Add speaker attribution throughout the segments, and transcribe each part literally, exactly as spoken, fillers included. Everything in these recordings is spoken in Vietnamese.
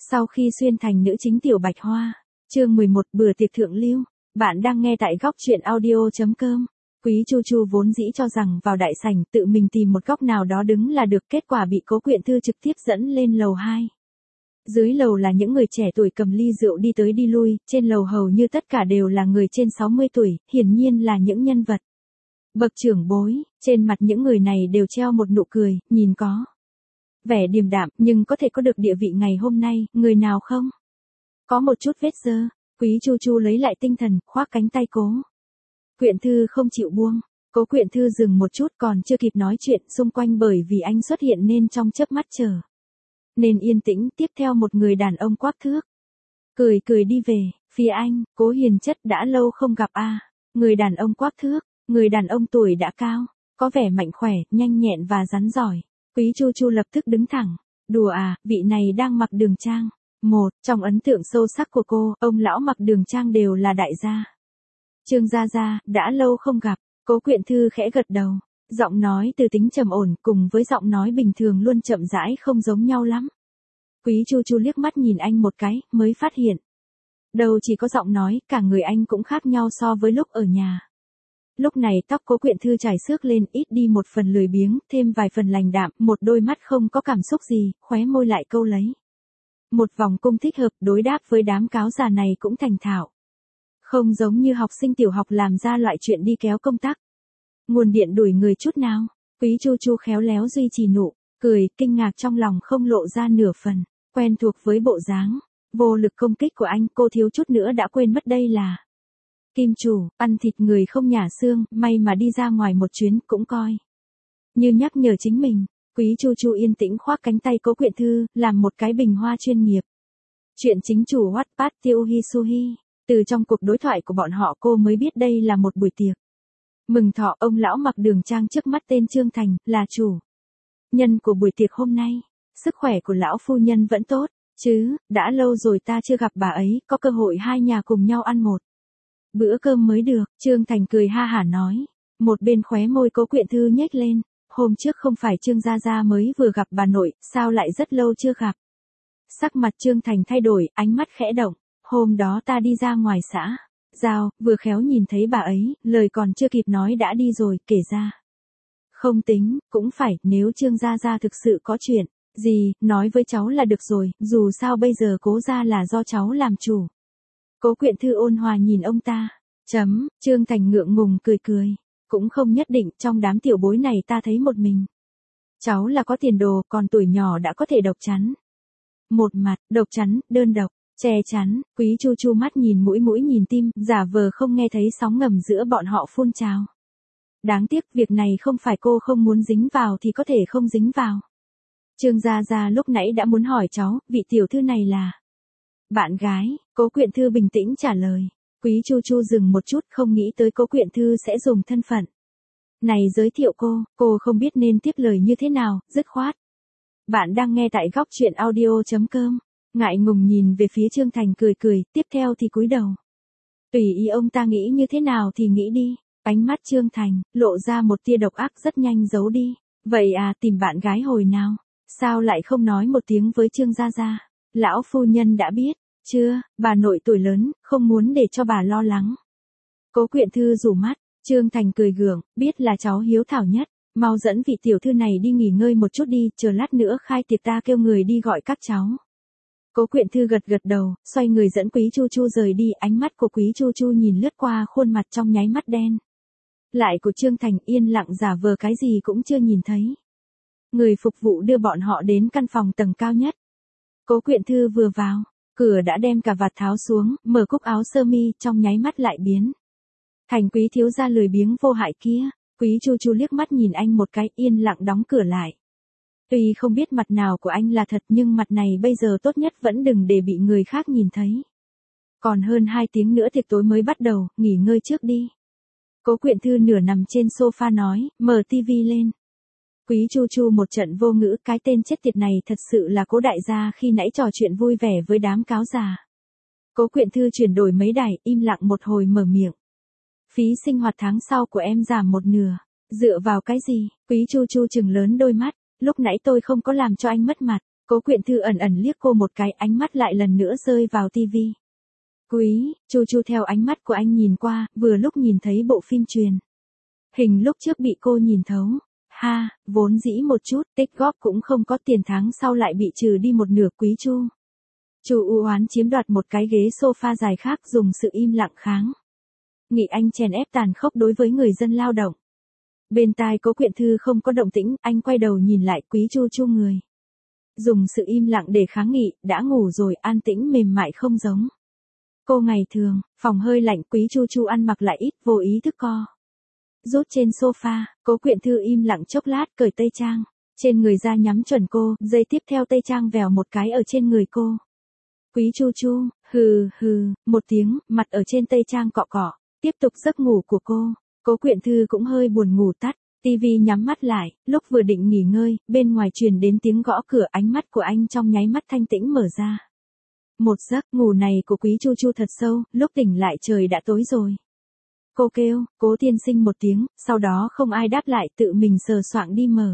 Speaker 1: Sau khi xuyên thành nữ chính Tiểu Bạch Hoa, chương mười một bữa tiệc thượng lưu, bạn đang nghe tại góc truyện audio.com. Quý Chu Chu vốn dĩ cho rằng vào đại sảnh tự mình tìm một góc nào đó đứng là được, kết quả bị Cố Quyện Thư trực tiếp dẫn lên lầu hai. Dưới lầu là những người trẻ tuổi cầm ly rượu đi tới đi lui, trên lầu hầu như tất cả đều là người trên sáu mươi tuổi, hiển nhiên là những nhân vật bậc trưởng bối, trên mặt những người này đều treo một nụ cười, nhìn có vẻ điềm đạm, nhưng có thể có được địa vị ngày hôm nay, người nào không có một chút vết dơ. Quý Chu Chu lấy lại tinh thần, khoác cánh tay Cố Quyện Thư không chịu buông. Cố Quyện Thư dừng một chút, còn chưa kịp nói chuyện xung quanh bởi vì anh xuất hiện nên trong chớp mắt trở nên yên tĩnh. Tiếp theo một người đàn ông quắc thước cười cười đi về phía anh. Cố Hiền Chất, đã lâu không gặp a. À. Người đàn ông quắc thước, người đàn ông tuổi đã cao, có vẻ mạnh khỏe, nhanh nhẹn và rắn giỏi. Quý Chu Chu lập tức đứng thẳng. Đùa à, vị này đang mặc đường trang. Một, trong ấn tượng sâu sắc của cô, ông lão mặc đường trang đều là đại gia. Trương Gia Gia, đã lâu không gặp. Cố Quyện Thư khẽ gật đầu. Giọng nói từ tính trầm ổn cùng với giọng nói bình thường luôn chậm rãi không giống nhau lắm. Quý Chu Chu liếc mắt nhìn anh một cái, mới phát hiện. Đâu chỉ có giọng nói, cả người anh cũng khác nhau so với lúc ở nhà. Lúc này tóc Cố Quyện Thư chải xước lên, ít đi một phần lười biếng, thêm vài phần lành đạm, một đôi mắt không có cảm xúc gì, khóe môi lại câu lấy một vòng cung thích hợp, đối đáp với đám cáo già này cũng thành thạo. Không giống như học sinh tiểu học làm ra loại chuyện đi kéo công tắc nguồn điện đuổi người chút nào. Quý Chu Chu khéo léo duy trì nụ cười, kinh ngạc trong lòng không lộ ra nửa phần quen thuộc với bộ dáng vô lực công kích của anh. Cô thiếu chút nữa đã quên mất đây là kim chủ, ăn thịt người không nhả xương, may mà đi ra ngoài một chuyến cũng coi như nhắc nhở chính mình. Quý Chu Chu yên tĩnh khoác cánh tay Cố Quyện Thư, làm một cái bình hoa chuyên nghiệp. Chuyện chính chủ Wattpad Tiêu Hi Suhi. Từ trong cuộc đối thoại của bọn họ cô mới biết đây là một buổi tiệc mừng thọ. Ông lão mặc đường trang trước mắt tên Trương Thành, là chủ nhân của buổi tiệc hôm nay. Sức khỏe của lão phu nhân vẫn tốt chứ? Đã lâu rồi ta chưa gặp bà ấy, có cơ hội hai nhà cùng nhau ăn một bữa cơm mới được. Trương Thành cười ha hả nói. Một bên khóe môi Cố Quyện Thư nhếch lên. Hôm trước không phải Trương Gia Gia mới vừa gặp bà nội, sao lại rất lâu chưa gặp? Sắc mặt Trương Thành thay đổi, ánh mắt khẽ động. Hôm đó ta đi ra ngoài xã Giao, vừa khéo nhìn thấy bà ấy, lời còn chưa kịp nói đã đi rồi, kể ra. Không tính, cũng phải, nếu Trương Gia Gia thực sự có chuyện gì, nói với cháu là được rồi, dù sao bây giờ Cố gia là do cháu làm chủ. Cố Quyện Thư ôn hòa nhìn ông ta. Chấm, Trương Thành ngượng ngùng cười cười. Cũng không nhất định, trong đám tiểu bối này ta thấy một mình cháu là có tiền đồ, còn tuổi nhỏ đã có thể độc chắn. Một mặt, độc chắn, đơn độc, che chắn. Quý Chu Chu mắt nhìn mũi mũi nhìn tim, giả vờ không nghe thấy sóng ngầm giữa bọn họ phun trào. Đáng tiếc, việc này không phải cô không muốn dính vào thì có thể không dính vào. Trương Gia Gia lúc nãy đã muốn hỏi cháu, vị tiểu thư này là bạn gái. Cố Quyện Thư bình tĩnh trả lời. Quý Chu Chu dừng một chút, không nghĩ tới Cố Quyện Thư sẽ dùng thân phận này giới thiệu cô, cô không biết nên tiếp lời như thế nào, dứt khoát. Bạn đang nghe tại góc truyện audio.com. Ngại ngùng nhìn về phía Trương Thành cười cười, tiếp theo thì cúi đầu. Tùy ý ông ta nghĩ như thế nào thì nghĩ đi. Ánh mắt Trương Thành lộ ra một tia độc ác, rất nhanh giấu đi. Vậy à, tìm bạn gái hồi nào? Sao lại không nói một tiếng với Trương Gia Gia? Lão phu nhân đã biết. Chưa, bà nội tuổi lớn, không muốn để cho bà lo lắng. Cố Quyện Thư rủ mắt. Trương Thành cười gượng, biết là cháu hiếu thảo nhất, mau dẫn vị tiểu thư này đi nghỉ ngơi một chút đi, chờ lát nữa khai tiệc ta kêu người đi gọi các cháu. Cố Quyện Thư gật gật đầu, xoay người dẫn Quý Chu Chu rời đi. Ánh mắt của Quý Chu Chu nhìn lướt qua khuôn mặt trong nháy mắt đen lại của Trương Thành, yên lặng giả vờ cái gì cũng chưa nhìn thấy. Người phục vụ đưa bọn họ đến căn phòng tầng cao nhất. Cố Quyện Thư vừa vào, cửa đã đem cả vạt tháo xuống, mở cúc áo sơ mi, trong nháy mắt lại biến thành quý thiếu gia lười biếng vô hại kia. Quý Chu Chu liếc mắt nhìn anh một cái, yên lặng đóng cửa lại. Tuy không biết mặt nào của anh là thật, nhưng mặt này bây giờ tốt nhất vẫn đừng để bị người khác nhìn thấy. Còn hơn hai tiếng nữa tiệc tối mới bắt đầu, nghỉ ngơi trước đi. Cố Quyện Thư nửa nằm trên sofa nói, mở tivi lên. Quý Chu Chu một trận vô ngữ, cái tên chết tiệt này thật sự là Cố đại gia khi nãy trò chuyện vui vẻ với đám cáo già. Cố Quyện Thư chuyển đổi mấy đài, im lặng một hồi mở miệng. Phí sinh hoạt tháng sau của em giảm một nửa. Dựa vào cái gì? Quý Chu Chu trừng lớn đôi mắt. Lúc nãy tôi không có làm cho anh mất mặt. Cố Quyện Thư ẩn ẩn liếc cô một cái, ánh mắt lại lần nữa rơi vào tivi. Quý, Chu Chu theo ánh mắt của anh nhìn qua, vừa lúc nhìn thấy bộ phim truyền hình lúc trước bị cô nhìn thấu. Ha, vốn dĩ một chút, tích góp cũng không có, tiền tháng sau lại bị trừ đi một nửa. Quý Chu. Chu u oán chiếm đoạt một cái ghế sofa dài khác, dùng sự im lặng kháng nghị anh chèn ép tàn khốc đối với người dân lao động. Bên tai Cố Quyện Thư không có động tĩnh, anh quay đầu nhìn lại. Quý Chu Chu người dùng sự im lặng để kháng nghị, đã ngủ rồi, an tĩnh mềm mại không giống cô ngày thường. Phòng hơi lạnh, Quý Chu Chu ăn mặc lại ít, vô ý thức co rút trên sofa. Cố Quyện Thư im lặng chốc lát, cởi tây trang trên người ra nhắm chuẩn cô, giây tiếp theo tây trang vèo một cái ở trên người cô. Quý Chu Chu, hừ hừ, một tiếng, mặt ở trên tây trang cọ cọ, tiếp tục giấc ngủ của cô. Cố Quyện Thư cũng hơi buồn ngủ, tắt tivi nhắm mắt lại, lúc vừa định nghỉ ngơi, bên ngoài truyền đến tiếng gõ cửa, ánh mắt của anh trong nháy mắt thanh tĩnh mở ra. Một giấc ngủ này của Quý Chu Chu thật sâu, lúc tỉnh lại trời đã tối rồi. Cô kêu, Cố tiên sinh một tiếng, sau đó không ai đáp lại, tự mình sờ soạng đi mở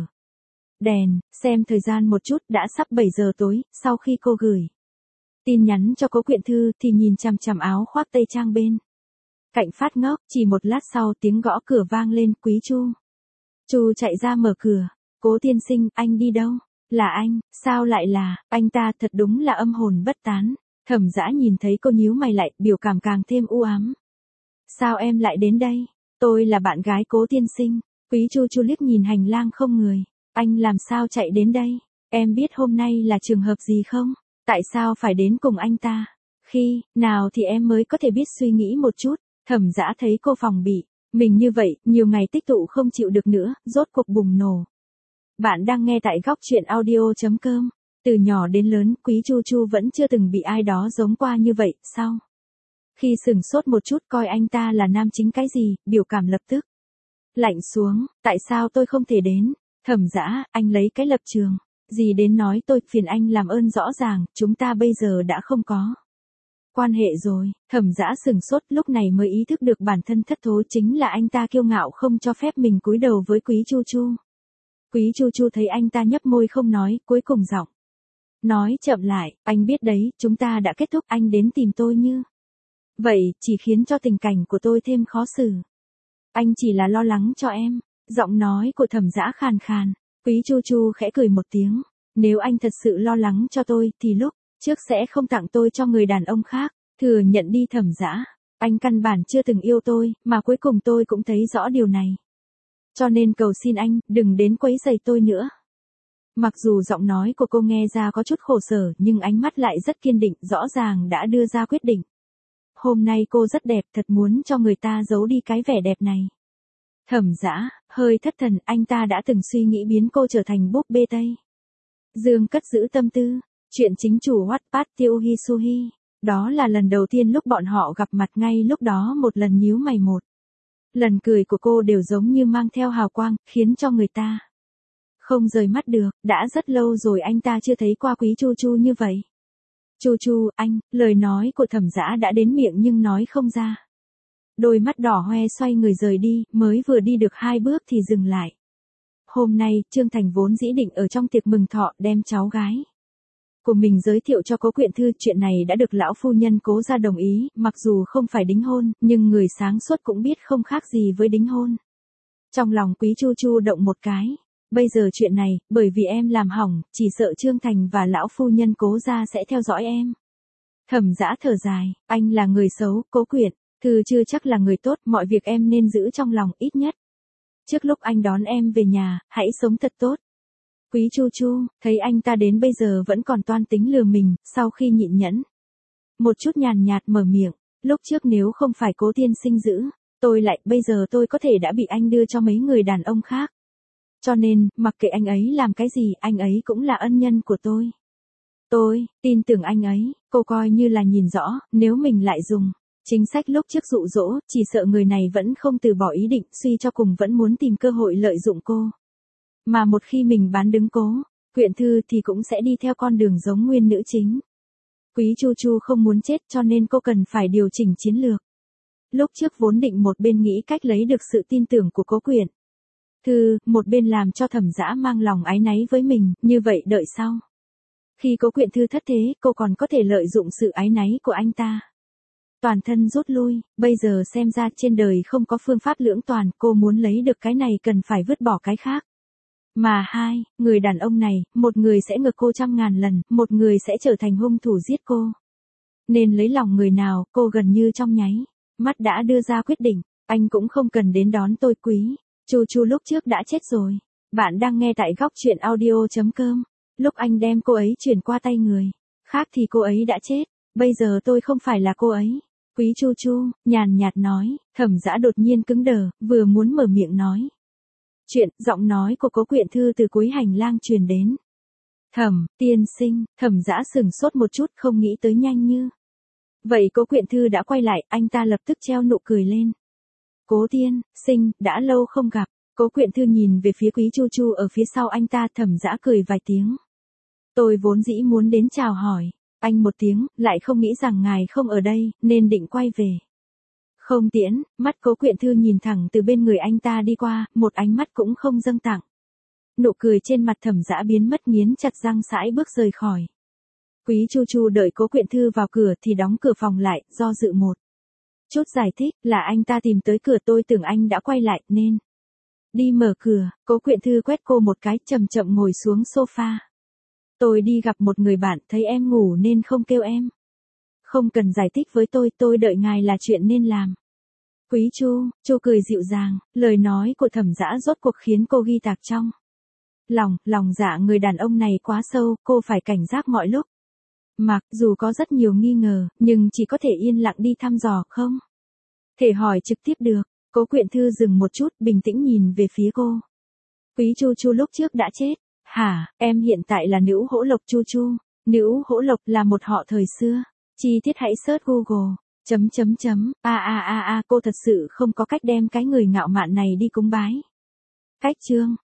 Speaker 1: đèn, xem thời gian một chút, đã sắp bảy giờ tối. Sau khi cô gửi tin nhắn cho Cố Quyện Thư thì nhìn chằm chằm áo khoác tây trang bên cạnh phát ngốc. Chỉ một lát sau, tiếng gõ cửa vang lên. Quý Chu Chu chạy ra mở cửa. Cố tiên sinh, anh đi đâu? Là anh, sao lại là anh ta? Thật đúng là âm hồn bất tán. Thẩm Dã nhìn thấy cô nhíu mày lại, biểu cảm càng thêm u ám. Sao em lại đến đây? Tôi là bạn gái Cố tiên sinh. Quý Chu Chu liếc nhìn hành lang không người. Anh làm sao chạy đến đây? Em biết hôm nay là trường hợp gì không? Tại sao phải đến cùng anh ta? Khi nào thì em mới có thể biết suy nghĩ một chút. Thẩm Dã thấy cô phòng bị mình như vậy, nhiều ngày tích tụ không chịu được nữa, rốt cuộc bùng nổ. Bạn đang nghe tại góc truyện audio chấm com. Từ nhỏ đến lớn, Quý Chu Chu vẫn chưa từng bị ai đó giống qua như vậy. Sau khi sừng sốt một chút coi anh ta là nam chính cái gì, biểu cảm lập tức lạnh xuống. Tại sao tôi không thể đến? Thẩm Dã, anh lấy cái lập trường gì đến nói tôi? Phiền anh làm ơn rõ ràng, chúng ta bây giờ đã không có quan hệ rồi. Thẩm Dã sừng sốt, lúc này mới ý thức được bản thân thất thố, chính là anh ta kiêu ngạo không cho phép mình cúi đầu với Quý Chu Chu. Quý Chu Chu thấy anh ta nhấp môi không nói, cuối cùng giọng nói chậm lại, anh biết đấy, chúng ta đã kết thúc, anh đến tìm tôi như vậy chỉ khiến cho tình cảnh của tôi thêm khó xử. Anh chỉ là lo lắng cho em. Giọng nói của Thẩm Dã khàn khàn. Quý Chu Chu khẽ cười một tiếng. Nếu anh thật sự lo lắng cho tôi thì lúc trước sẽ không tặng tôi cho người đàn ông khác. Thừa nhận đi Thẩm Dã, anh căn bản chưa từng yêu tôi, mà cuối cùng tôi cũng thấy rõ điều này. Cho nên cầu xin anh, đừng đến quấy rầy tôi nữa. Mặc dù giọng nói của cô nghe ra có chút khổ sở, nhưng ánh mắt lại rất kiên định, rõ ràng đã đưa ra quyết định. Hôm nay cô rất đẹp, thật muốn cho người ta giấu đi cái vẻ đẹp này. Thẩm Dã hơi thất thần, anh ta đã từng suy nghĩ biến cô trở thành búp bê Tây Dương cất giữ tâm tư. Chuyện chính chủ Wattpad Tiêu Hisuhi. Đó là lần đầu tiên lúc bọn họ gặp mặt, ngay lúc đó một lần nhíu mày, một lần cười của cô đều giống như mang theo hào quang, khiến cho người ta không rời mắt được. Đã rất lâu rồi anh ta chưa thấy qua Quý Chu Chu như vậy. Chu Chu, anh, lời nói của Thẩm Dã đã đến miệng nhưng nói không ra. Đôi mắt đỏ hoe xoay người rời đi, mới vừa đi được hai bước thì dừng lại. Hôm nay, Trương Thành vốn dĩ định ở trong tiệc mừng thọ đem cháu gái của mình giới thiệu cho Cố Quyện Thư, chuyện này đã được lão phu nhân Cố gia đồng ý, mặc dù không phải đính hôn, nhưng người sáng suốt cũng biết không khác gì với đính hôn. Trong lòng Quý Chu Chu động một cái. Bây giờ chuyện này, bởi vì em làm hỏng, chỉ sợ Trương Thành và lão phu nhân Cố gia sẽ theo dõi em. Thẩm Dã thở dài, anh là người xấu, Cố Quyện Thư chưa chắc là người tốt, mọi việc em nên giữ trong lòng, ít nhất trước lúc anh đón em về nhà, hãy sống thật tốt. Quý Chu Chu, thấy anh ta đến bây giờ vẫn còn toan tính lừa mình, sau khi nhịn nhẫn một chút nhàn nhạt mở miệng, lúc trước nếu không phải Cố tiên sinh giữ tôi lại, bây giờ tôi có thể đã bị anh đưa cho mấy người đàn ông khác. Cho nên, mặc kệ anh ấy làm cái gì, anh ấy cũng là ân nhân của tôi. Tôi tin tưởng anh ấy. Cô coi như là nhìn rõ, nếu mình lại dùng chính sách lúc trước dụ dỗ, chỉ sợ người này vẫn không từ bỏ ý định, suy cho cùng vẫn muốn tìm cơ hội lợi dụng cô. Mà một khi mình bán đứng Cố Quyện Thư thì cũng sẽ đi theo con đường giống nguyên nữ chính. Quý Chu Chu không muốn chết, cho nên cô cần phải điều chỉnh chiến lược. Lúc trước vốn định một bên nghĩ cách lấy được sự tin tưởng của Cố Quyện Thư, một bên làm cho Thẩm Dã mang lòng áy náy với mình, như vậy đợi sau Khi Cố Quyện Thư thất thế, cô còn có thể lợi dụng sự áy náy của anh ta. Toàn thân rút lui, bây giờ xem ra trên đời không có phương pháp lưỡng toàn, cô muốn lấy được cái này cần phải vứt bỏ cái khác. Mà hai, người đàn ông này, một người sẽ ngược cô trăm ngàn lần, một người sẽ trở thành hung thủ giết cô. Nên lấy lòng người nào, cô gần như trong nháy mắt đã đưa ra quyết định, anh cũng không cần đến đón tôi Quý. Chu Chu lúc trước đã chết rồi. Bạn đang nghe tại góc truyện audio chấm com. Lúc anh đem cô ấy chuyển qua tay người khác thì cô ấy đã chết, bây giờ tôi không phải là cô ấy. Quý Chu Chu, nhàn nhạt nói, Thẩm Dã đột nhiên cứng đờ, vừa muốn mở miệng nói chuyện, giọng nói của Cố Quyện Thư từ cuối hành lang truyền đến. Thẩm, tiên sinh, Thẩm Dã sừng sốt một chút không nghĩ tới nhanh như vậy Cố Quyện Thư đã quay lại, anh ta lập tức treo nụ cười lên. Cố tiên sinh, đã lâu không gặp. Cố Quyện Thư nhìn về phía Quý Chu Chu ở phía sau anh ta, Thẩm Dã cười vài tiếng. Tôi vốn dĩ muốn đến chào hỏi anh một tiếng, lại không nghĩ rằng ngài không ở đây, nên định quay về. Không tiễn, mắt Cố Quyện Thư nhìn thẳng từ bên người anh ta đi qua, một ánh mắt cũng không dâng tặng. Nụ cười trên mặt Thẩm Dã biến mất, nghiến chặt răng sải bước rời khỏi. Quý Chu Chu đợi Cố Quyện Thư vào cửa thì đóng cửa phòng lại, do dự một chút giải thích, là anh ta tìm tới cửa, tôi tưởng anh đã quay lại, nên đi mở cửa. Cố Quyện Thư quét cô một cái, chậm chậm ngồi xuống sofa. Tôi đi gặp một người bạn, thấy em ngủ nên không kêu em. Không cần giải thích với tôi, tôi đợi ngài là chuyện nên làm. Quý Chu, Chu cười dịu dàng, lời nói của Thẩm Dã rốt cuộc khiến cô ghi tạc trong lòng, lòng dạ người đàn ông này quá sâu, cô phải cảnh giác mọi lúc. Mặc dù có rất nhiều nghi ngờ, nhưng chỉ có thể yên lặng đi thăm dò, không thể hỏi trực tiếp được. Cố Quyện Thư dừng một chút, bình tĩnh nhìn về phía cô. Quý Chu Chu lúc trước đã chết. Hả, em hiện tại là Nữ Hỗ Lộc Chu Chu. Nữ Hỗ Lộc là một họ thời xưa. Chi tiết hãy search Google. Chấm chấm chấm, a a a a, cô thật sự không có cách đem cái người ngạo mạn này đi cúng bái. Cách chương